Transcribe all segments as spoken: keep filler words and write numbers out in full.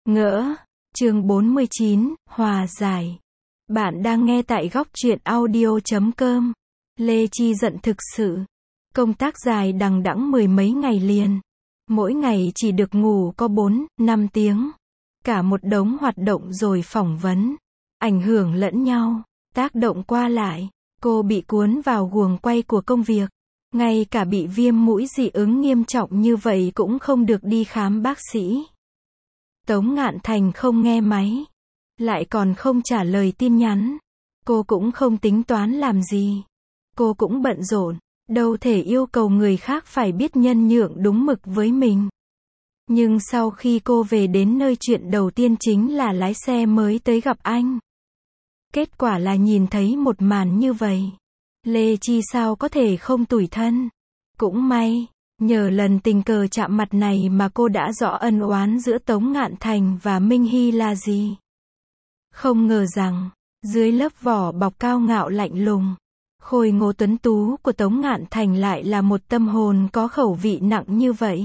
Ngỡ. Chương bốn mươi chín, hòa giải. Bạn đang nghe tại góc truyện audio chấm com. Lê Chi giận thực sự. Công tác dài đằng đẵng mười mấy ngày liền. Mỗi ngày chỉ được ngủ có bốn, năm tiếng. Cả một đống hoạt động rồi phỏng vấn. Ảnh hưởng lẫn nhau. Tác động qua lại. Cô bị cuốn vào guồng quay của công việc. Ngay cả bị viêm mũi dị ứng nghiêm trọng như vậy cũng không được đi khám bác sĩ. Tống Ngạn Thành không nghe máy. Lại còn không trả lời tin nhắn. Cô cũng không tính toán làm gì. Cô cũng bận rộn. Đâu thể yêu cầu người khác phải biết nhân nhượng đúng mực với mình. Nhưng sau khi cô về đến nơi, chuyện đầu tiên chính là lái xe mới tới gặp anh. Kết quả là nhìn thấy một màn như vậy. Lê Chi sao có thể không tủi thân. Cũng may, nhờ lần tình cờ chạm mặt này mà cô đã rõ ân oán giữa Tống Ngạn Thành và Minh Hy là gì. Không ngờ rằng, dưới lớp vỏ bọc cao ngạo lạnh lùng, khôi ngô tuấn tú của Tống Ngạn Thành lại là một tâm hồn có khẩu vị nặng như vậy.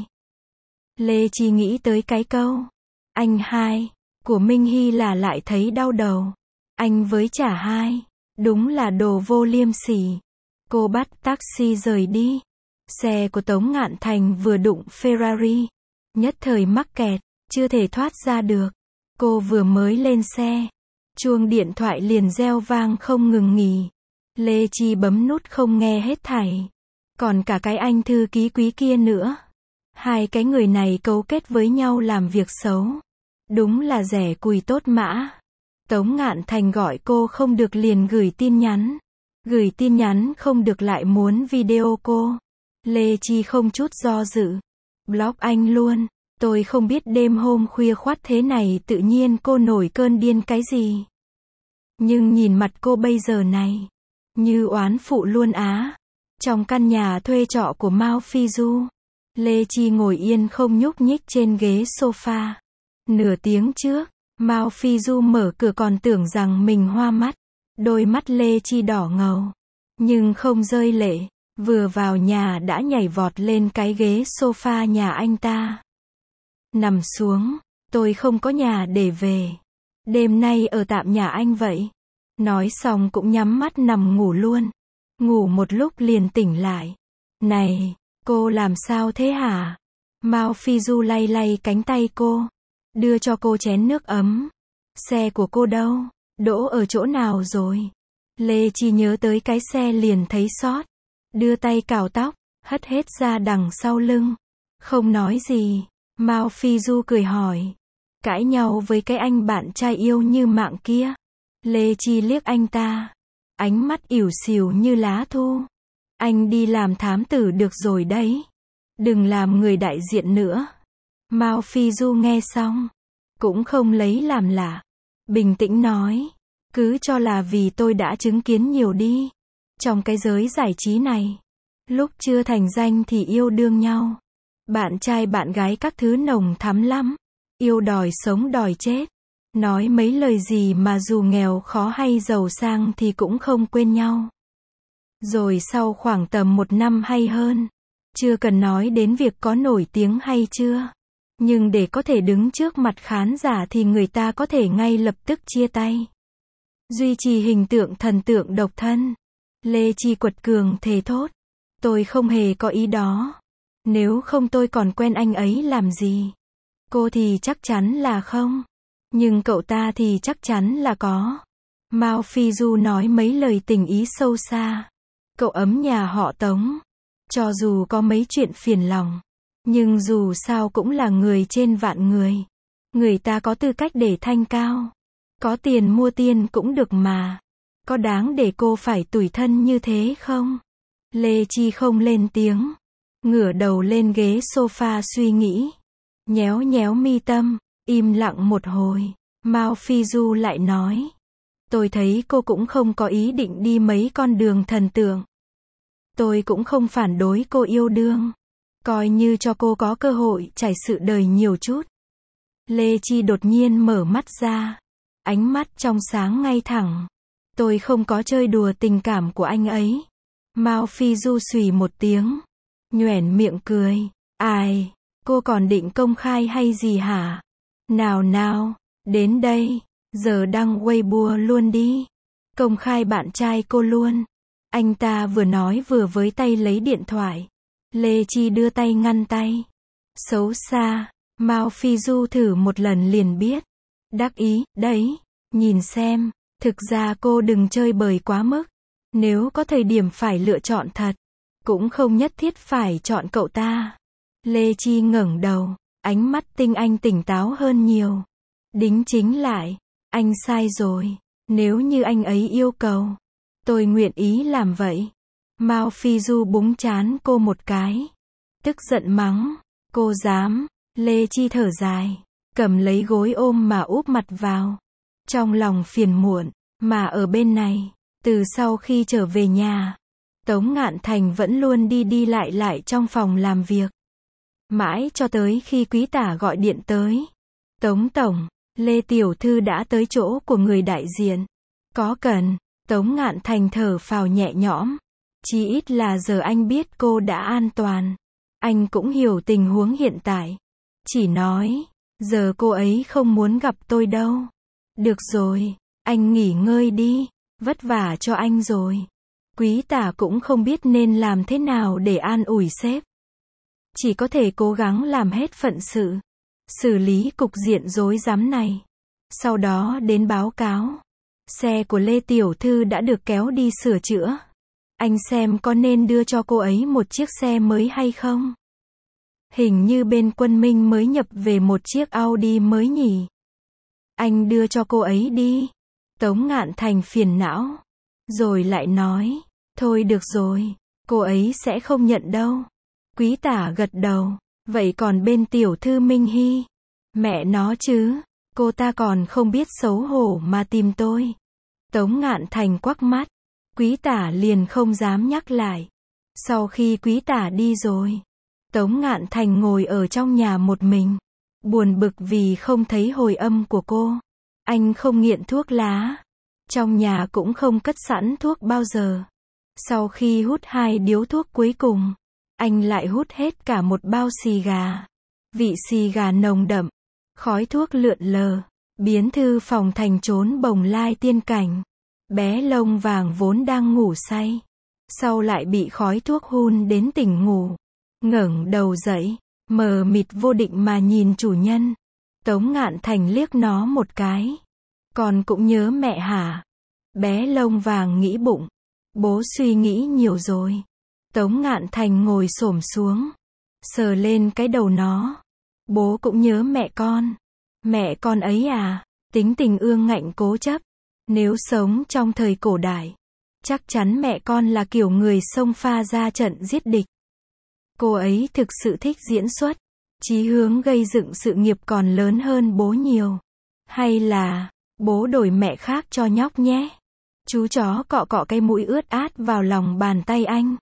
Lê Chi nghĩ tới cái câu anh hai của Minh Hy là lại thấy đau đầu. Anh với chả hai, đúng là đồ vô liêm sỉ. Cô bắt taxi rời đi. Xe của Tống Ngạn Thành vừa đụng Ferrari. Nhất thời mắc kẹt, chưa thể thoát ra được. Cô vừa mới lên xe, chuông điện thoại liền reo vang không ngừng nghỉ. Lê Chi bấm nút không nghe hết thảy. Còn cả cái anh thư ký quý kia nữa. Hai cái người này cấu kết với nhau làm việc xấu. Đúng là rẻ cùi tốt mã. Tống Ngạn Thành gọi cô không được liền gửi tin nhắn. Gửi tin nhắn không được lại muốn video cô. Lê Chi không chút do dự. Block anh luôn. Tôi không biết đêm hôm khuya khoắt thế này tự nhiên cô nổi cơn điên cái gì. Nhưng nhìn mặt cô bây giờ này, như oán phụ luôn á. Trong căn nhà thuê trọ của Mao Phi Du, Lê Chi ngồi yên không nhúc nhích trên ghế sofa. Nửa tiếng trước, Mao Phi Du mở cửa còn tưởng rằng mình hoa mắt. Đôi mắt Lê Chi đỏ ngầu, nhưng không rơi lệ. Vừa vào nhà đã nhảy vọt lên cái ghế sofa nhà anh ta. Nằm xuống, tôi không có nhà để về. Đêm nay ở tạm nhà anh vậy. Nói xong cũng nhắm mắt nằm ngủ luôn. Ngủ một lúc liền tỉnh lại. Này, cô làm sao thế hả? Mao Phi Du lay lay cánh tay cô. Đưa cho cô chén nước ấm. Xe của cô đâu? Đỗ ở chỗ nào rồi? Lê Chi nhớ tới cái xe liền thấy xót. Đưa tay cào tóc, hất hết ra đằng sau lưng. Không nói gì. Mao Phi Du cười hỏi. Cãi nhau với cái anh bạn trai yêu như mạng kia. Lê Chi liếc anh ta. Ánh mắt ỉu xìu như lá thu. Anh đi làm thám tử được rồi đấy. Đừng làm người đại diện nữa. Mao Phi Du nghe xong, cũng không lấy làm lạ. Bình tĩnh nói. Cứ cho là vì tôi đã chứng kiến nhiều đi. Trong cái giới giải trí này, lúc chưa thành danh thì yêu đương nhau. Bạn trai bạn gái các thứ nồng thắm lắm. Yêu đòi sống đòi chết. Nói mấy lời gì mà dù nghèo khó hay giàu sang thì cũng không quên nhau. Rồi sau khoảng tầm một năm hay hơn, chưa cần nói đến việc có nổi tiếng hay chưa, nhưng để có thể đứng trước mặt khán giả thì người ta có thể ngay lập tức chia tay. Duy trì hình tượng thần tượng độc thân. Lê Chi quật cường thề thốt. Tôi không hề có ý đó. Nếu không tôi còn quen anh ấy làm gì? Cô thì chắc chắn là không. Nhưng cậu ta thì chắc chắn là có. Mao Phi Du nói mấy lời tình ý sâu xa. Cậu ấm nhà họ Tống. Cho dù có mấy chuyện phiền lòng, nhưng dù sao cũng là người trên vạn người. Người ta có tư cách để thanh cao. Có tiền mua tiền cũng được mà. Có đáng để cô phải tủi thân như thế không? Lê Chi không lên tiếng. Ngửa đầu lên ghế sofa suy nghĩ. Nhéo nhéo mi tâm. Im lặng một hồi. Mao Phi Du lại nói. Tôi thấy cô cũng không có ý định đi mấy con đường thần tượng. Tôi cũng không phản đối cô yêu đương. Coi như cho cô có cơ hội trải sự đời nhiều chút. Lê Chi đột nhiên mở mắt ra. Ánh mắt trong sáng ngay thẳng. Tôi không có chơi đùa tình cảm của anh ấy. Mao Phi Du xùy một tiếng. Nhoẻn miệng cười. Ai, cô còn định công khai hay gì hả? Nào nào, đến đây, giờ đăng Weibo luôn đi. Công khai bạn trai cô luôn. Anh ta vừa nói vừa với tay lấy điện thoại. Lê Chi đưa tay ngăn tay. Xấu xa, Mao Phi Du thử một lần liền biết. Đắc ý, đấy, nhìn xem, thực ra cô đừng chơi bời quá mức. Nếu có thời điểm phải lựa chọn thật, cũng không nhất thiết phải chọn cậu ta. Lê Chi ngẩng đầu, ánh mắt tinh anh tỉnh táo hơn nhiều. Đính chính lại, anh sai rồi, nếu như anh ấy yêu cầu, tôi nguyện ý làm vậy. Mao Phi Du búng trán cô một cái. Tức giận mắng, cô dám. Lê Chi thở dài, cầm lấy gối ôm mà úp mặt vào. Trong lòng phiền muộn, mà ở bên này, từ sau khi trở về nhà, Tống Ngạn Thành vẫn luôn đi đi lại lại trong phòng làm việc. Mãi cho tới khi Quý Tả gọi điện tới. Tống Tổng, Lê Tiểu Thư đã tới chỗ của người đại diện. Có cần, Tống Ngạn Thành thở phào nhẹ nhõm. Chí ít là giờ anh biết cô đã an toàn. Anh cũng hiểu tình huống hiện tại. Chỉ nói, giờ cô ấy không muốn gặp tôi đâu. Được rồi, anh nghỉ ngơi đi, vất vả cho anh rồi. Quý Tả cũng không biết nên làm thế nào để an ủi sếp. Chỉ có thể cố gắng làm hết phận sự, xử lý cục diện rối rắm này. Sau đó đến báo cáo. Xe của Lê Tiểu Thư đã được kéo đi sửa chữa. Anh xem có nên đưa cho cô ấy một chiếc xe mới hay không? Hình như bên Quân Minh mới nhập về một chiếc Audi mới nhỉ. Anh đưa cho cô ấy đi. Tống Ngạn Thành phiền não. Rồi lại nói, thôi được rồi, cô ấy sẽ không nhận đâu. Quý Tả gật đầu, vậy còn bên Tiểu Thư Minh Hy? Mẹ nó chứ, cô ta còn không biết xấu hổ mà tìm tôi. Tống Ngạn Thành quắc mắt. Quý Tả liền không dám nhắc lại. Sau khi Quý Tả đi rồi, Tống Ngạn Thành ngồi ở trong nhà một mình, buồn bực vì không thấy hồi âm của cô. Anh không nghiện thuốc lá, trong nhà cũng không cất sẵn thuốc bao giờ. Sau khi hút hai điếu thuốc cuối cùng, anh lại hút hết cả một bao xì gà. Vị xì gà nồng đậm, khói thuốc lượn lờ, biến thư phòng thành chốn bồng lai tiên cảnh. Bé lông vàng vốn đang ngủ say, sau lại bị khói thuốc hun đến tỉnh ngủ. Ngẩng đầu dậy, mờ mịt vô định mà nhìn chủ nhân. Tống Ngạn Thành liếc nó một cái. Con cũng nhớ mẹ hả? Bé lông vàng nghĩ bụng. Bố suy nghĩ nhiều rồi. Tống Ngạn Thành ngồi xổm xuống, sờ lên cái đầu nó. Bố cũng nhớ mẹ con. Mẹ con ấy à, tính tình ương ngạnh cố chấp. Nếu sống trong thời cổ đại, chắc chắn mẹ con là kiểu người xông pha ra trận giết địch. Cô ấy thực sự thích diễn xuất, chí hướng gây dựng sự nghiệp còn lớn hơn bố nhiều. Hay là, bố đổi mẹ khác cho nhóc nhé. Chú chó cọ cọ cái mũi ướt át vào lòng bàn tay anh.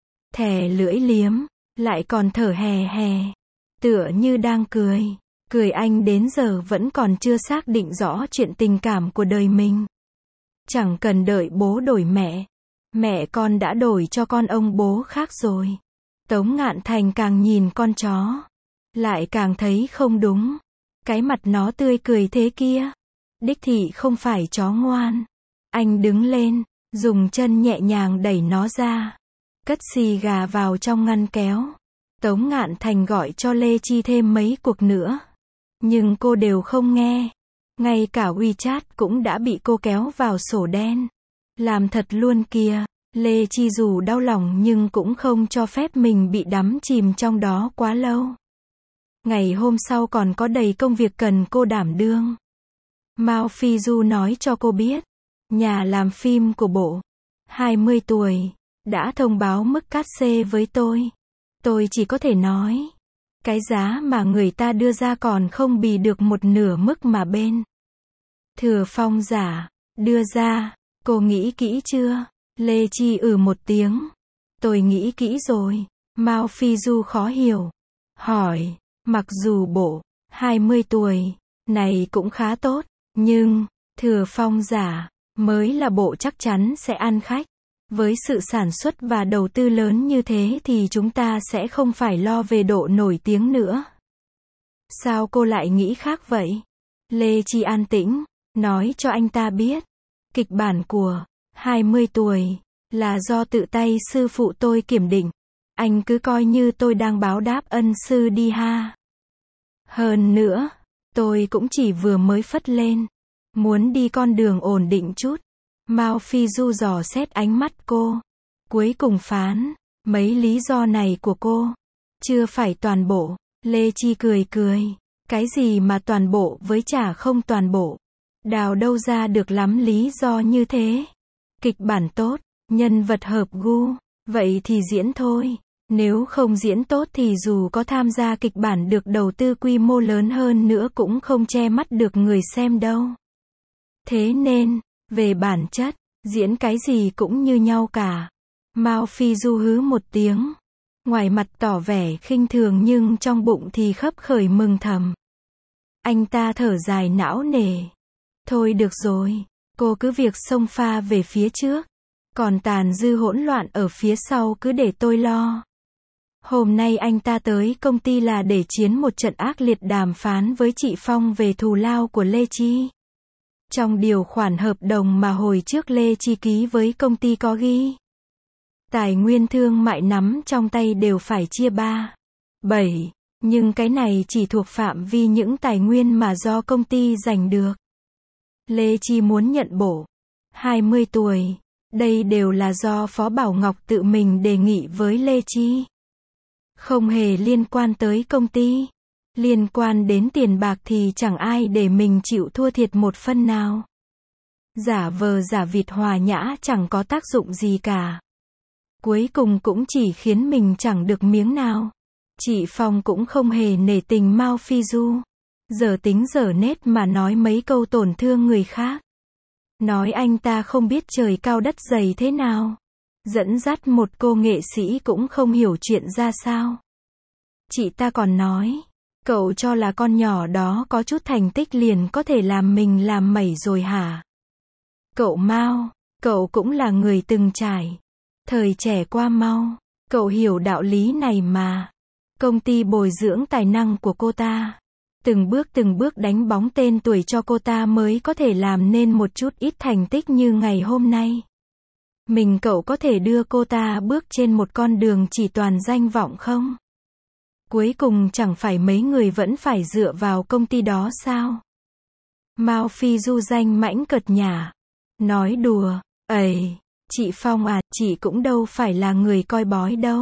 Thè lưỡi liếm, lại còn thở hè hè. Tựa như đang cười. Cười anh đến giờ vẫn còn chưa xác định rõ chuyện tình cảm của đời mình. Chẳng cần đợi bố đổi mẹ. Mẹ con đã đổi cho con ông bố khác rồi. Tống Ngạn Thành càng nhìn con chó, lại càng thấy không đúng. Cái mặt nó tươi cười thế kia, đích thị không phải chó ngoan. Anh đứng lên, dùng chân nhẹ nhàng đẩy nó ra, cất xì gà vào trong ngăn kéo. Tống Ngạn Thành gọi cho Lê Chi thêm mấy cuộc nữa, nhưng cô đều không nghe. Ngay cả WeChat cũng đã bị cô kéo vào sổ đen. Làm thật luôn kìa. Lê Chi dù đau lòng nhưng cũng không cho phép mình bị đắm chìm trong đó quá lâu. Ngày hôm sau còn có đầy công việc cần cô đảm đương. Mao Phi Du nói cho cô biết, nhà làm phim của bộ, hai mươi tuổi, đã thông báo mức cát xê với tôi. Tôi chỉ có thể nói, cái giá mà người ta đưa ra còn không bì được một nửa mức mà bên Thừa Phong giả đưa ra. Cô nghĩ kỹ chưa? Lê Chi ừ một tiếng. Tôi nghĩ kỹ rồi. Mao Phi Du khó hiểu. Hỏi, mặc dù bộ hai mươi tuổi này cũng khá tốt, nhưng Thừa Phong giả mới là bộ chắc chắn sẽ ăn khách. Với sự sản xuất và đầu tư lớn như thế thì chúng ta sẽ không phải lo về độ nổi tiếng nữa. Sao cô lại nghĩ khác vậy? Lê Chi an tĩnh, nói cho anh ta biết. Kịch bản của hai mươi tuổi là do tự tay sư phụ tôi kiểm định. Anh cứ coi như tôi đang báo đáp ân sư đi ha. Hơn nữa, tôi cũng chỉ vừa mới phất lên. Muốn đi con đường ổn định chút. Mao Phi Du dò xét ánh mắt cô. Cuối cùng phán, mấy lý do này của cô chưa phải toàn bộ. Lê Chi cười cười. Cái gì mà toàn bộ với chả không toàn bộ. Đào đâu ra được lắm lý do như thế. Kịch bản tốt, nhân vật hợp gu, vậy thì diễn thôi. Nếu không diễn tốt thì dù có tham gia kịch bản được đầu tư quy mô lớn hơn nữa cũng không che mắt được người xem đâu. Thế nên, về bản chất, diễn cái gì cũng như nhau cả. Mao Phi Du hứ một tiếng. Ngoài mặt tỏ vẻ khinh thường nhưng trong bụng thì khấp khởi mừng thầm. Anh ta thở dài não nề. Thôi được rồi, cô cứ việc xông pha về phía trước. Còn tàn dư hỗn loạn ở phía sau cứ để tôi lo. Hôm nay anh ta tới công ty là để chiến một trận ác liệt đàm phán với chị Phong về thù lao của Lê Chi. Trong điều khoản hợp đồng mà hồi trước Lê Chi ký với công ty có ghi. Tài nguyên thương mại nắm trong tay đều phải chia ba, bảy, nhưng cái này chỉ thuộc phạm vi những tài nguyên mà do công ty giành được. Lê Chi muốn nhận bổ hai mươi tuổi, đây đều là do Phó Bảo Ngọc tự mình đề nghị với Lê Chi. Không hề liên quan tới công ty. Liên quan đến tiền bạc thì chẳng ai để mình chịu thua thiệt một phân nào. Giả vờ giả vịt hòa nhã chẳng có tác dụng gì cả. Cuối cùng cũng chỉ khiến mình chẳng được miếng nào. Chị Phong cũng không hề nể tình Mao Phi Du. Giờ tính giờ nết mà nói mấy câu tổn thương người khác. Nói anh ta không biết trời cao đất dày thế nào. Dẫn dắt một cô nghệ sĩ cũng không hiểu chuyện ra sao. Chị ta còn nói, cậu cho là con nhỏ đó có chút thành tích liền có thể làm mình làm mẩy rồi hả? Cậu Mao, cậu cũng là người từng trải. Thời trẻ qua mau, cậu hiểu đạo lý này mà. Công ty bồi dưỡng tài năng của cô ta. Từng bước từng bước đánh bóng tên tuổi cho cô ta mới có thể làm nên một chút ít thành tích như ngày hôm nay. Mình cậu có thể đưa cô ta bước trên một con đường chỉ toàn danh vọng không? Cuối cùng chẳng phải mấy người vẫn phải dựa vào công ty đó sao? Mao Phi Du danh mãnh cợt nhả. Nói đùa, ầy, chị Phong à, chị cũng đâu phải là người coi bói đâu.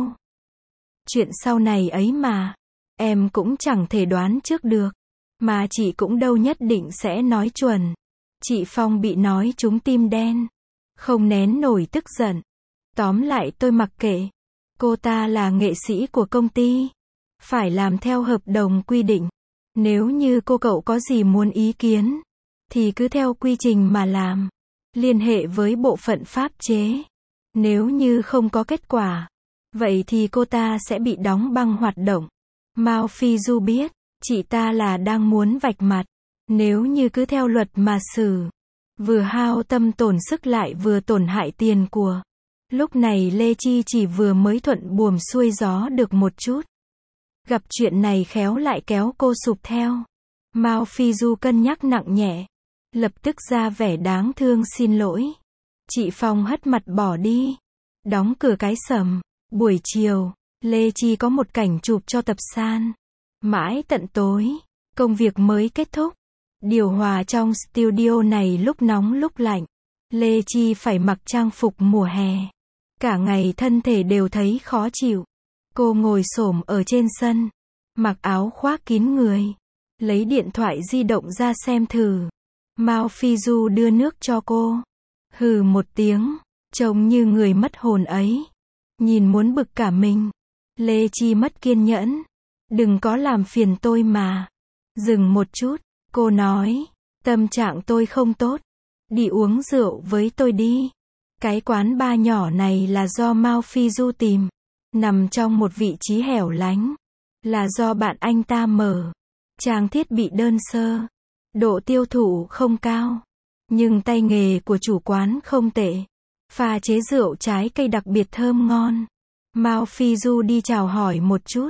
Chuyện sau này ấy mà, em cũng chẳng thể đoán trước được. Mà chị cũng đâu nhất định sẽ nói chuẩn. Chị Phong bị nói trúng tim đen. Không nén nổi tức giận. Tóm lại tôi mặc kệ. Cô ta là nghệ sĩ của công ty. Phải làm theo hợp đồng quy định. Nếu như cô cậu có gì muốn ý kiến, thì cứ theo quy trình mà làm. Liên hệ với bộ phận pháp chế. Nếu như không có kết quả, vậy thì cô ta sẽ bị đóng băng hoạt động. Mao Phi Du biết, chị ta là đang muốn vạch mặt. Nếu như cứ theo luật mà xử, vừa hao tâm tổn sức lại vừa tổn hại tiền của. Lúc này Lê Chi chỉ vừa mới thuận buồm xuôi gió được một chút. Gặp chuyện này khéo lại kéo cô sụp theo. Mao Phi Du cân nhắc nặng nhẹ. Lập tức ra vẻ đáng thương xin lỗi. Chị Phong hất mặt bỏ đi. Đóng cửa cái sầm. Buổi chiều, Lê Chi có một cảnh chụp cho tập san. Mãi tận tối, công việc mới kết thúc. Điều hòa trong studio này lúc nóng lúc lạnh. Lê Chi phải mặc trang phục mùa hè. Cả ngày thân thể đều thấy khó chịu. Cô ngồi xổm ở trên sân, mặc áo khoác kín người, lấy điện thoại di động ra xem thử. Mao Phi Du đưa nước cho cô. Hừ một tiếng, trông như người mất hồn ấy. Nhìn muốn bực cả mình. Lê Chi mất kiên nhẫn. Đừng có làm phiền tôi mà. Dừng một chút, cô nói, tâm trạng tôi không tốt. Đi uống rượu với tôi đi. Cái quán bar nhỏ này là do Mao Phi Du tìm. Nằm trong một vị trí hẻo lánh. Là do bạn anh ta mở. Trang thiết bị đơn sơ. Độ tiêu thụ không cao. Nhưng tay nghề của chủ quán không tệ. Pha chế rượu trái cây đặc biệt thơm ngon. Mao Phi Du đi chào hỏi một chút.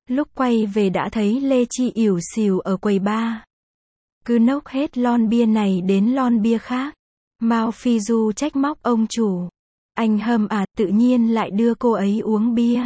Lúc quay về đã thấy Lê Chi ỉu xìu ở quầy bar. Cứ nốc hết lon bia này đến lon bia khác. Mao Phi Du trách móc ông chủ. Anh Hâm à, tự nhiên lại đưa cô ấy uống bia.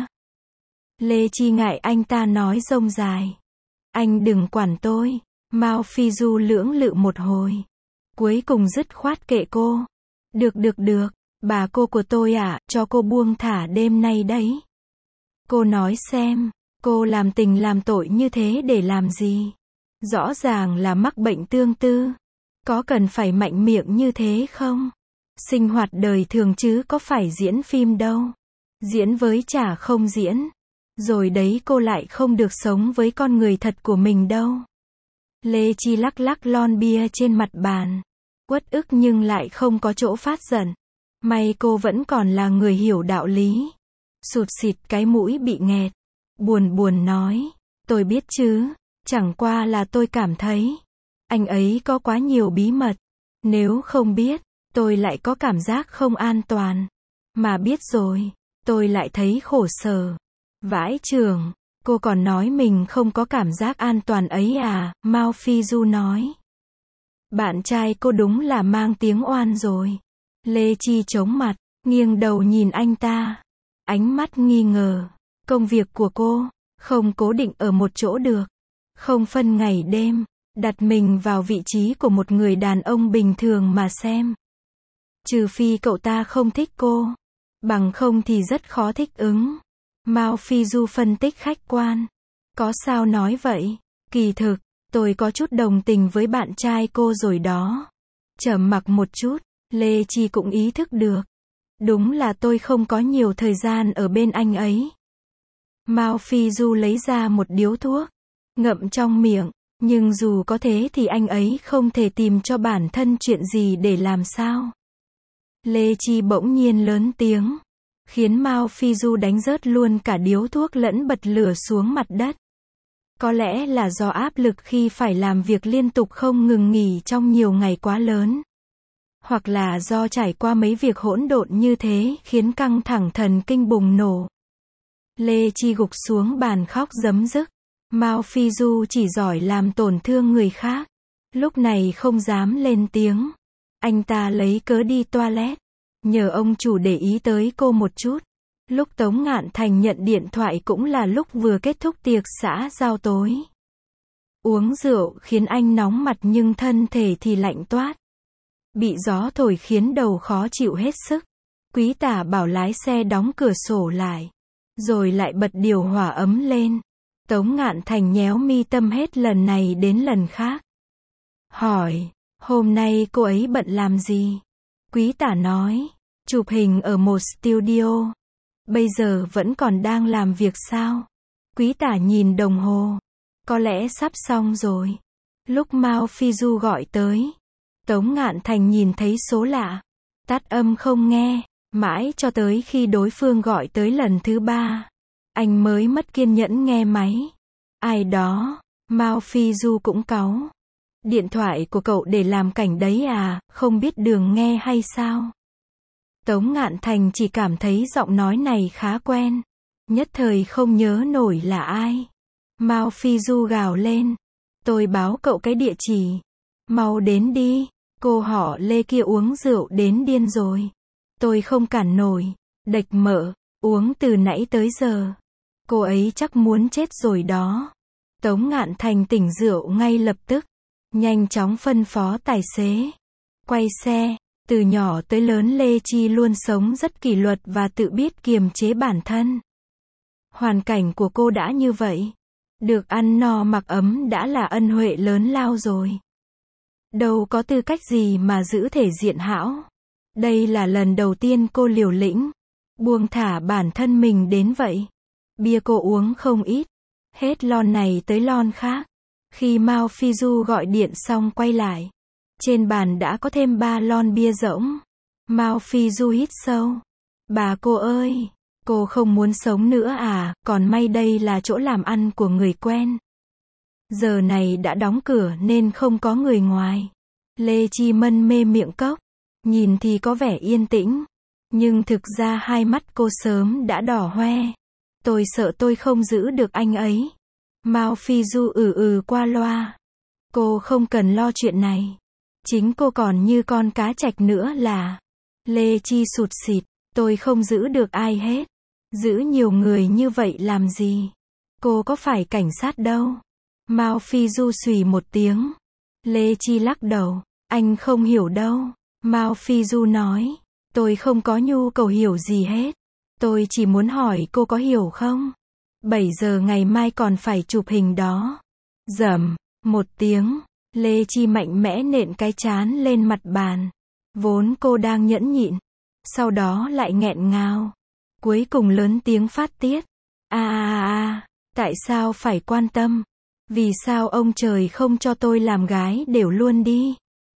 Lê Chi ngại anh ta nói rông dài. Anh đừng quản tôi. Mao Phi Du lưỡng lự một hồi. Cuối cùng dứt khoát kệ cô. Được được được, bà cô của tôi à, cho cô buông thả đêm nay đấy. Cô nói xem, cô làm tình làm tội như thế để làm gì? Rõ ràng là mắc bệnh tương tư. Có cần phải mạnh miệng như thế không? Sinh hoạt đời thường chứ có phải diễn phim đâu. Diễn với chả không diễn. Rồi đấy cô lại không được sống với con người thật của mình đâu. Lê Chi lắc lắc lon bia trên mặt bàn. Uất ức nhưng lại không có chỗ phát giận. May cô vẫn còn là người hiểu đạo lý. Sụt xịt cái mũi bị nghẹt. Buồn buồn nói. Tôi biết chứ. Chẳng qua là tôi cảm thấy. Anh ấy có quá nhiều bí mật. Nếu không biết, tôi lại có cảm giác không an toàn. Mà biết rồi, tôi lại thấy khổ sở. Vãi chưởng, cô còn nói mình không có cảm giác an toàn ấy à, Mao Phi Du nói. Bạn trai cô đúng là mang tiếng oan rồi. Lê Chi chống mặt, nghiêng đầu nhìn anh ta. Ánh mắt nghi ngờ. Công việc của cô, không cố định ở một chỗ được. Không phân ngày đêm, đặt mình vào vị trí của một người đàn ông bình thường mà xem. Trừ phi cậu ta không thích cô. Bằng không thì rất khó thích ứng. Mao Phi Du phân tích khách quan. Có sao nói vậy? Kỳ thực, tôi có chút đồng tình với bạn trai cô rồi đó. Trầm mặc một chút, Lê Chi cũng ý thức được. Đúng là tôi không có nhiều thời gian ở bên anh ấy. Mao Phi Du lấy ra một điếu thuốc, ngậm trong miệng. Nhưng dù có thế thì anh ấy không thể tìm cho bản thân chuyện gì để làm sao. Lê Chi bỗng nhiên lớn tiếng. Khiến Mao Phi Du đánh rớt luôn cả điếu thuốc lẫn bật lửa xuống mặt đất. Có lẽ là do áp lực khi phải làm việc liên tục không ngừng nghỉ trong nhiều ngày quá lớn. Hoặc là do trải qua mấy việc hỗn độn như thế khiến căng thẳng thần kinh bùng nổ. Lê Chi gục xuống bàn khóc rấm rức. Mao Phi Du chỉ giỏi làm tổn thương người khác. Lúc này không dám lên tiếng. Anh ta lấy cớ đi toilet. Nhờ ông chủ để ý tới cô một chút. Lúc Tống Ngạn Thành nhận điện thoại cũng là lúc vừa kết thúc tiệc xã giao tối. Uống rượu khiến anh nóng mặt nhưng thân thể thì lạnh toát. Bị gió thổi khiến đầu khó chịu hết sức. Quý tả bảo lái xe đóng cửa sổ lại. Rồi lại bật điều hòa ấm lên. Tống Ngạn Thành nhéo mi tâm hết lần này đến lần khác. Hỏi, hôm nay cô ấy bận làm gì? Quý tả nói, chụp hình ở một studio. Bây giờ vẫn còn đang làm việc sao? Quý tả nhìn đồng hồ. Có lẽ sắp xong rồi. Lúc Mao Phi Du gọi tới. Tống Ngạn Thành nhìn thấy số lạ. Tắt âm không nghe. Mãi cho tới khi đối phương gọi tới lần thứ ba. Anh mới mất kiên nhẫn nghe máy. Ai đó? Mao Phi Du cũng cáu. Điện thoại của cậu để làm cảnh đấy à, không biết đường nghe hay sao? Tống Ngạn Thành chỉ cảm thấy giọng nói này khá quen. Nhất thời không nhớ nổi là ai. Mao Phi Du gào lên. Tôi báo cậu cái địa chỉ. Mau đến đi. Cô họ Lê kia uống rượu đến điên rồi. Tôi không cản nổi. Đệch mợ. Uống từ nãy tới giờ. Cô ấy chắc muốn chết rồi đó. Tống Ngạn Thành tỉnh rượu ngay lập tức. Nhanh chóng phân phó tài xế. Quay xe. Từ nhỏ tới lớn Lê Chi luôn sống rất kỷ luật và tự biết kiềm chế bản thân. Hoàn cảnh của cô đã như vậy. Được ăn no mặc ấm đã là ân huệ lớn lao rồi. Đâu có tư cách gì mà giữ thể diện hão. Đây là lần đầu tiên cô liều lĩnh. Buông thả bản thân mình đến vậy. Bia cô uống không ít. Hết lon này tới lon khác. Khi Mao Phi Du gọi điện xong quay lại. Trên bàn đã có thêm ba lon bia rỗng. Mao Phi Du hít sâu. Bà cô ơi, cô không muốn sống nữa à, còn may đây là chỗ làm ăn của người quen. Giờ này đã đóng cửa nên không có người ngoài. Lê Chi mân mê miệng cốc. Nhìn thì có vẻ yên tĩnh. Nhưng thực ra hai mắt cô sớm đã đỏ hoe. Tôi sợ tôi không giữ được anh ấy. Mao Phi Du ừ ừ qua loa. Cô không cần lo chuyện này. Chính cô còn như con cá trạch nữa là. Lê Chi sụt sịt. Tôi không giữ được ai hết. Giữ nhiều người như vậy làm gì? Cô có phải cảnh sát đâu. Mao Phi Du xùy một tiếng. Lê Chi lắc đầu. Anh không hiểu đâu. Mao Phi Du nói. Tôi không có nhu cầu hiểu gì hết. Tôi chỉ muốn hỏi cô có hiểu không? bảy giờ ngày mai còn phải chụp hình đó. Rầm, một tiếng. Lê Chi mạnh mẽ nện cái trán lên mặt bàn. Vốn cô đang nhẫn nhịn. Sau đó lại nghẹn ngào. Cuối cùng lớn tiếng phát tiết. À à à, tại sao phải quan tâm? Vì sao ông trời không cho tôi làm gái đều luôn đi?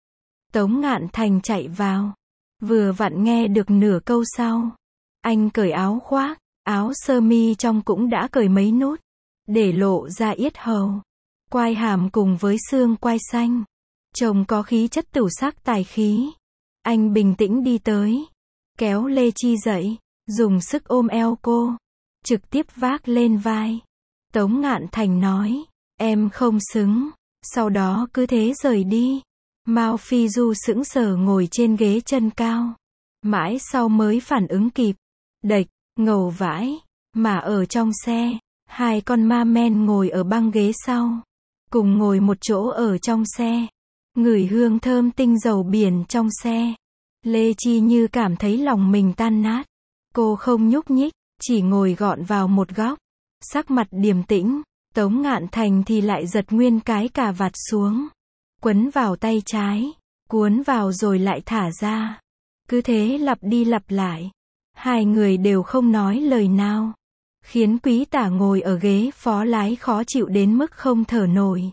Tống Ngạn Thành chạy vào. Vừa vặn nghe được nửa câu sau. Anh cởi áo khoác, áo sơ mi trong cũng đã cởi mấy nút. Để lộ ra yết hầu. Quai hàm cùng với xương quai xanh. Trông có khí chất tửu sắc tài khí. Anh bình tĩnh đi tới. Kéo Lê Chi dậy. Dùng sức ôm eo cô. Trực tiếp vác lên vai. Tống Ngạn Thành nói. Em không xứng. Sau đó cứ thế rời đi. Mao Phi Du sững sờ ngồi trên ghế chân cao. Mãi sau mới phản ứng kịp. Đệch, ngầu vãi. Mà ở trong xe. Hai con ma men ngồi ở băng ghế sau. Cùng ngồi một chỗ ở trong xe. Ngửi hương thơm tinh dầu biển trong xe. Lê Chi như cảm thấy lòng mình tan nát. Cô không nhúc nhích, chỉ ngồi gọn vào một góc. Sắc mặt điềm tĩnh. Tống Ngạn Thành thì lại giật nguyên cái cà vạt xuống. Quấn vào tay trái. Cuốn vào rồi lại thả ra. Cứ thế lặp đi lặp lại. Hai người đều không nói lời nào. Khiến Quý Tả ngồi ở ghế phó lái khó chịu đến mức không thở nổi.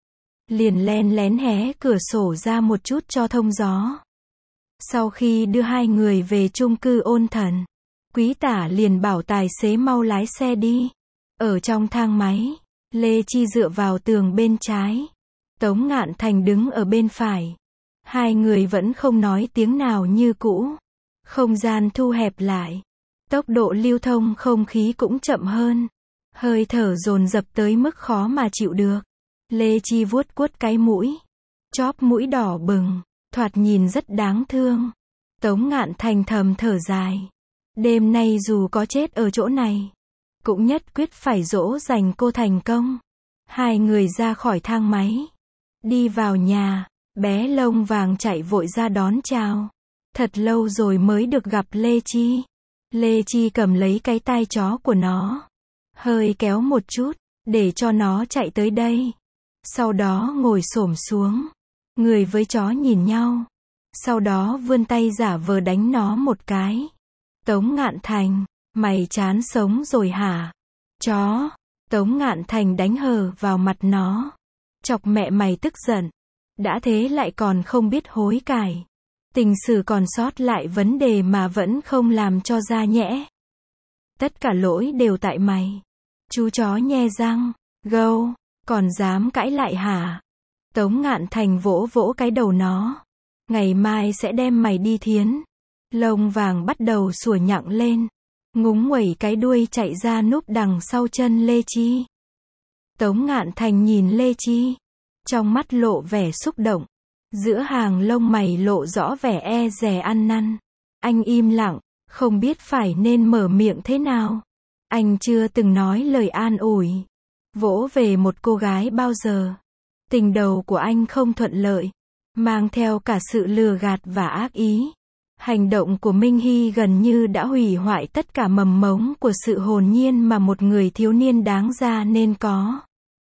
Liền len lén hé cửa sổ ra một chút cho thông gió. Sau khi đưa hai người về chung cư Ôn Thần, Quý Tả liền bảo tài xế mau lái xe đi. Ở trong thang máy, Lê Chi dựa vào tường bên trái. Tống Ngạn Thành đứng ở bên phải. Hai người vẫn không nói tiếng nào như cũ. Không gian thu hẹp lại. Tốc độ lưu thông không khí cũng chậm hơn. Hơi thở dồn dập tới mức khó mà chịu được. Lê Chi vuốt vuốt cái mũi. Chóp mũi đỏ bừng. Thoạt nhìn rất đáng thương. Tống Ngạn Thành thầm thở dài. Đêm nay dù có chết ở chỗ này, cũng nhất quyết phải dỗ dành cô thành công. Hai người ra khỏi thang máy. Đi vào nhà. Bé lông vàng chạy vội ra đón chào. Thật lâu rồi mới được gặp Lê Chi. Lê Chi cầm lấy cái tai chó của nó. Hơi kéo một chút. Để cho nó chạy tới đây. Sau đó ngồi xổm xuống. Người với chó nhìn nhau. Sau đó vươn tay giả vờ đánh nó một cái. Tống Ngạn Thành, mày chán sống rồi hả? Chó. Tống Ngạn Thành đánh hờ vào mặt nó. Chọc mẹ mày tức giận. Đã thế lại còn không biết hối cải. Tình sử còn sót lại vấn đề mà vẫn không làm cho ra nhẽ. Tất cả lỗi đều tại mày. Chú chó nhe răng. Gâu. Còn dám cãi lại hả? Tống Ngạn Thành vỗ vỗ cái đầu nó. Ngày mai sẽ đem mày đi thiến. Lông vàng bắt đầu sủa nhặng lên. Ngúng nguẩy cái đuôi chạy ra núp đằng sau chân Lê Chi. Tống Ngạn Thành nhìn Lê Chi. Trong mắt lộ vẻ xúc động. Giữa hàng lông mày lộ rõ vẻ e dè ăn năn. Anh im lặng, không biết phải nên mở miệng thế nào. Anh chưa từng nói lời an ủi. Vỗ về một cô gái bao giờ. Tình đầu của anh không thuận lợi. Mang theo cả sự lừa gạt và ác ý. Hành động của Minh Hy gần như đã hủy hoại tất cả mầm mống của sự hồn nhiên mà một người thiếu niên đáng ra nên có.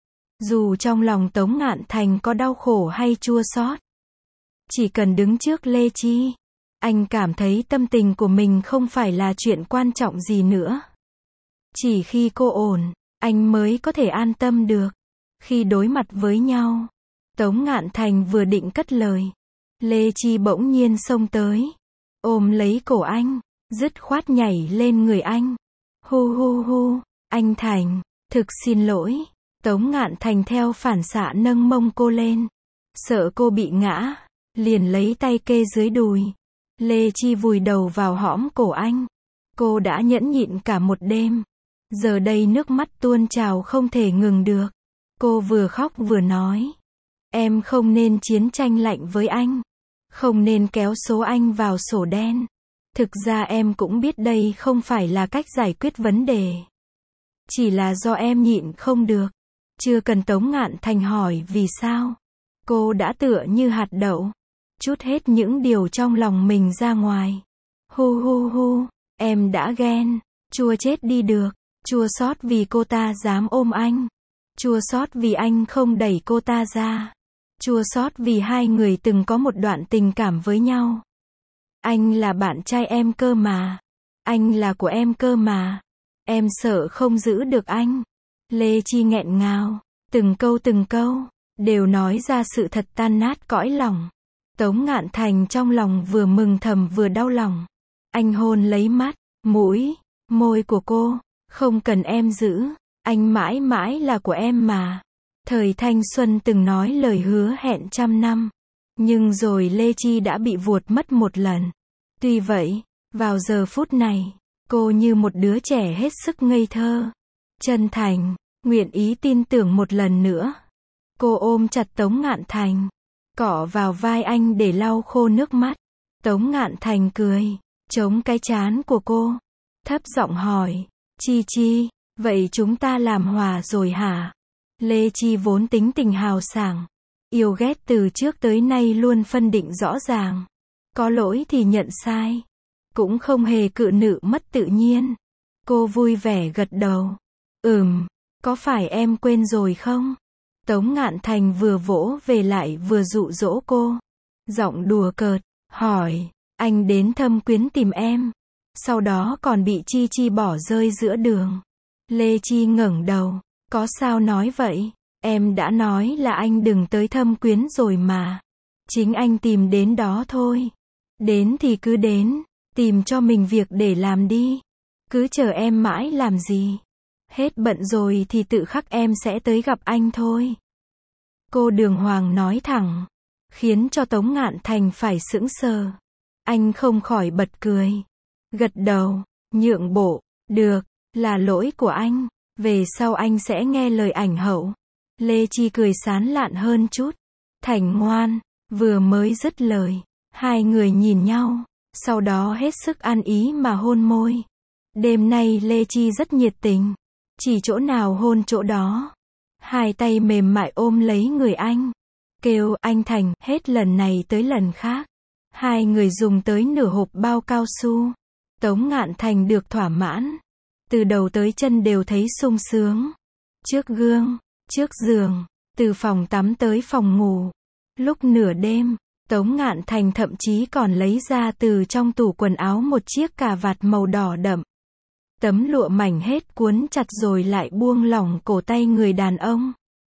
Dù trong lòng Tống Ngạn Thành có đau khổ hay chua xót, chỉ cần đứng trước Lê Chi, anh cảm thấy tâm tình của mình không phải là chuyện quan trọng gì nữa. Chỉ khi cô ổn, anh mới có thể an tâm được. Khi đối mặt với nhau, Tống Ngạn Thành vừa định cất lời, Lê Chi bỗng nhiên xông tới, ôm lấy cổ anh, dứt khoát nhảy lên người anh. Hu hu hu, anh Thành, thực xin lỗi. Tống Ngạn Thành theo phản xạ nâng mông cô lên. Sợ cô bị ngã, liền lấy tay kê dưới đùi. Lê Chi vùi đầu vào hõm cổ anh. Cô đã nhẫn nhịn cả một đêm. Giờ đây nước mắt tuôn trào không thể ngừng được. Cô vừa khóc vừa nói. Em không nên chiến tranh lạnh với anh. Không nên kéo số anh vào sổ đen. Thực ra em cũng biết đây không phải là cách giải quyết vấn đề. Chỉ là do em nhịn không được. Chưa cần Tống Ngạn Thành hỏi vì sao. Cô đã tựa như hạt đậu. Trút hết những điều trong lòng mình ra ngoài. Hu hu hu, em đã ghen. Chua chết đi được. Chua xót vì cô ta dám ôm anh. Chua xót vì anh không đẩy cô ta ra. Chua xót vì hai người từng có một đoạn tình cảm với nhau. Anh là bạn trai em cơ mà. Anh là của em cơ mà. Em sợ không giữ được anh. Lê Chi nghẹn ngào. Từng câu từng câu, đều nói ra sự thật tan nát cõi lòng. Tống Ngạn Thành trong lòng vừa mừng thầm vừa đau lòng. Anh hôn lấy mắt, mũi, môi của cô. Không cần em giữ. Anh mãi mãi là của em mà. Thời thanh xuân từng nói lời hứa hẹn trăm năm. Nhưng rồi Lê Chi đã bị vuột mất một lần. Tuy vậy, vào giờ phút này, cô như một đứa trẻ hết sức ngây thơ. Chân thành, nguyện ý tin tưởng một lần nữa. Cô ôm chặt Tống Ngạn Thành. Cọ vào vai anh để lau khô nước mắt. Tống Ngạn Thành cười, chống cái trán của cô. Thấp giọng hỏi, Chi Chi, vậy chúng ta làm hòa rồi hả? Lê Chi vốn tính tình hào sảng. Yêu ghét từ trước tới nay luôn phân định rõ ràng. Có lỗi thì nhận sai. Cũng không hề cự nữ mất tự nhiên. Cô vui vẻ gật đầu. Ừm, có phải em quên rồi không? Tống Ngạn Thành vừa vỗ về lại vừa dụ dỗ cô. Giọng đùa cợt, hỏi, anh đến Thâm Quyến tìm em. Sau đó còn bị Chi Chi bỏ rơi giữa đường. Lê Chi ngẩng đầu, có sao nói vậy? Em đã nói là anh đừng tới Thâm Quyến rồi mà. Chính anh tìm đến đó thôi. Đến thì cứ đến, tìm cho mình việc để làm đi. Cứ chờ em mãi làm gì? Hết bận rồi thì tự khắc em sẽ tới gặp anh thôi. Cô đường hoàng nói thẳng, khiến cho Tống Ngạn Thành phải sững sờ. Anh không khỏi bật cười. Gật đầu, nhượng bộ, được, là lỗi của anh. Về sau anh sẽ nghe lời ảnh hậu. Lê Chi cười sán lạn hơn chút. Thành ngoan, vừa mới dứt lời. Hai người nhìn nhau, sau đó hết sức ăn ý mà hôn môi. Đêm nay Lê Chi rất nhiệt tình. Chỉ chỗ nào hôn chỗ đó. Hai tay mềm mại ôm lấy người anh. Kêu anh Thành, hết lần này tới lần khác. Hai người dùng tới nửa hộp bao cao su. Tống Ngạn Thành được thỏa mãn. Từ đầu tới chân đều thấy sung sướng. Trước gương, trước giường, từ phòng tắm tới phòng ngủ. Lúc nửa đêm, Tống Ngạn Thành thậm chí còn lấy ra từ trong tủ quần áo một chiếc cà vạt màu đỏ đậm. Tấm lụa mảnh hết cuốn chặt rồi lại buông lỏng cổ tay người đàn ông.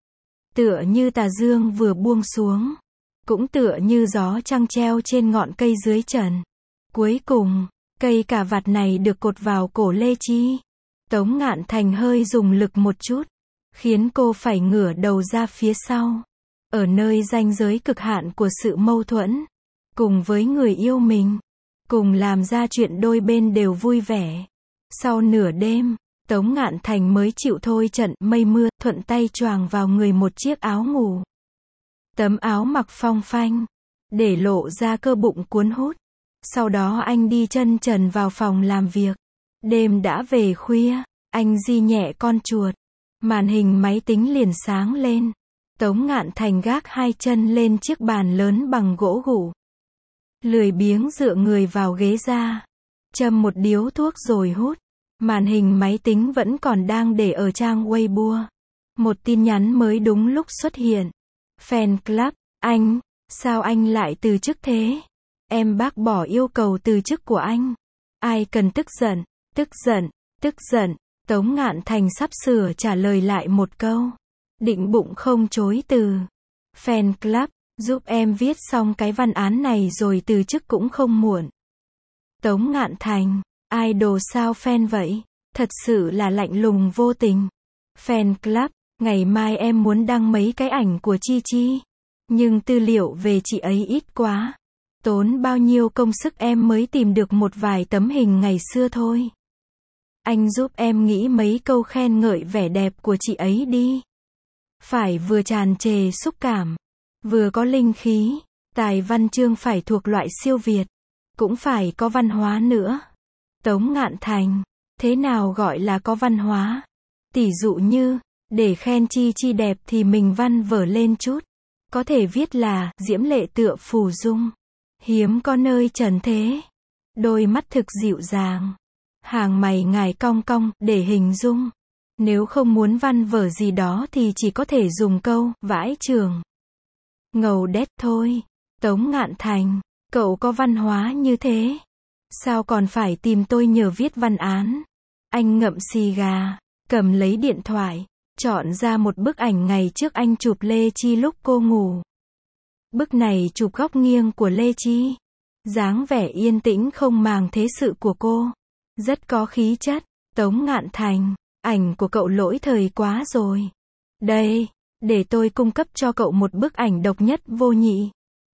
Tựa như tà dương vừa buông xuống. Cũng tựa như gió trăng treo trên ngọn cây dưới trần. Cuối cùng, cây cà vạt này được cột vào cổ Lê Chi. Tống Ngạn Thành hơi dùng lực một chút, khiến cô phải ngửa đầu ra phía sau. Ở nơi ranh giới cực hạn của sự mâu thuẫn. Cùng với người yêu mình. Cùng làm ra chuyện đôi bên đều vui vẻ. Sau nửa đêm, Tống Ngạn Thành mới chịu thôi trận mây mưa, thuận tay choàng vào người một chiếc áo ngủ. Tấm áo mặc phong phanh, để lộ ra cơ bụng cuốn hút. Sau đó anh đi chân trần vào phòng làm việc. Đêm đã về khuya, anh di nhẹ con chuột. Màn hình máy tính liền sáng lên. Tống Ngạn Thành gác hai chân lên chiếc bàn lớn bằng gỗ gụ. Lười biếng dựa người vào ghế ra. Châm một điếu thuốc rồi hút. Màn hình máy tính vẫn còn đang để ở trang Weibo. Một tin nhắn mới đúng lúc xuất hiện. Fan club, anh, sao anh lại từ chức thế? Em bác bỏ yêu cầu từ chức của anh. Ai cần tức giận, tức giận, tức giận. Tống Ngạn Thành sắp sửa trả lời lại một câu. Định bụng không chối từ. Fan club, giúp em viết xong cái văn án này rồi từ chức cũng không muộn. Tống Ngạn Thành, idol sao fan vậy? Thật sự là lạnh lùng vô tình. Fan club, ngày mai em muốn đăng mấy cái ảnh của Chi Chi. Nhưng tư liệu về chị ấy ít quá. Tốn bao nhiêu công sức em mới tìm được một vài tấm hình ngày xưa thôi. Anh giúp em nghĩ mấy câu khen ngợi vẻ đẹp của chị ấy đi. phải vừa tràn trề xúc cảm, vừa có linh khí, tài văn chương phải thuộc loại siêu việt, cũng phải có văn hóa nữa. Tống Ngạn Thành, thế nào gọi là có văn hóa? Tỷ dụ như, để khen Chi Chi đẹp thì mình văn vở lên chút. Có thể viết là, diễm lệ tựa phù dung. Hiếm có nơi trần thế. Đôi mắt thực dịu dàng. Hàng mày ngài cong cong, để hình dung. Nếu không muốn văn vở gì đó thì chỉ có thể dùng câu, vãi chưởng. Ngầu đét thôi. Tống Ngạn Thành, cậu có văn hóa như thế. Sao còn phải tìm tôi nhờ viết văn án? Anh ngậm xì gà, cầm lấy điện thoại, chọn ra một bức ảnh ngày trước anh chụp Lê Chi lúc cô ngủ. Bức này chụp góc nghiêng của Lê Chi. Dáng vẻ yên tĩnh không màng thế sự của cô. Rất có khí chất. Tống Ngạn Thành, ảnh của cậu lỗi thời quá rồi. Đây, để tôi cung cấp cho cậu một bức ảnh độc nhất vô nhị.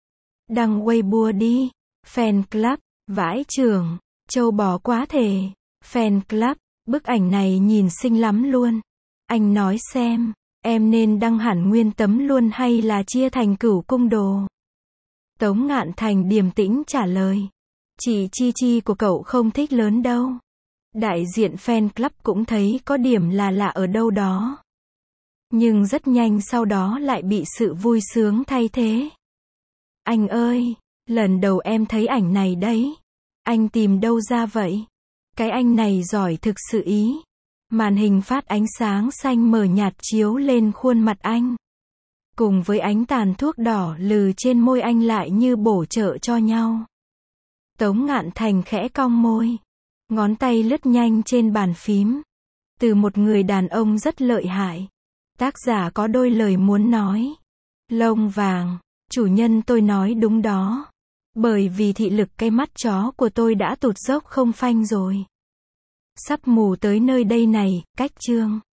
Đăng Weibo đi. Fan club, vãi chưởng, châu bò quá thể. Fan club, bức ảnh này nhìn xinh lắm luôn. Anh nói xem, em nên đăng hẳn nguyên tấm luôn hay là chia thành cửu cung đồ? Tống Ngạn Thành điềm tĩnh trả lời. Chị Chi Chi của cậu không thích lớn đâu. Đại diện fan club cũng thấy có điểm là lạ ở đâu đó. Nhưng rất nhanh sau đó lại bị sự vui sướng thay thế. Anh ơi, lần đầu em thấy ảnh này đấy. Anh tìm đâu ra vậy? Cái anh này giỏi thực sự ý. Màn hình phát ánh sáng xanh mờ nhạt chiếu lên khuôn mặt anh. Cùng với ánh tàn thuốc đỏ lừ trên môi anh lại như bổ trợ cho nhau. Tống Ngạn Thành khẽ cong môi. Ngón tay lướt nhanh trên bàn phím. Từ một người đàn ông rất lợi hại. Tác giả có đôi lời muốn nói. Lông vàng, chủ nhân tôi nói đúng đó. Bởi vì thị lực cái mắt chó của tôi đã tụt dốc không phanh rồi. Sắp mù tới nơi đây này, cách chương.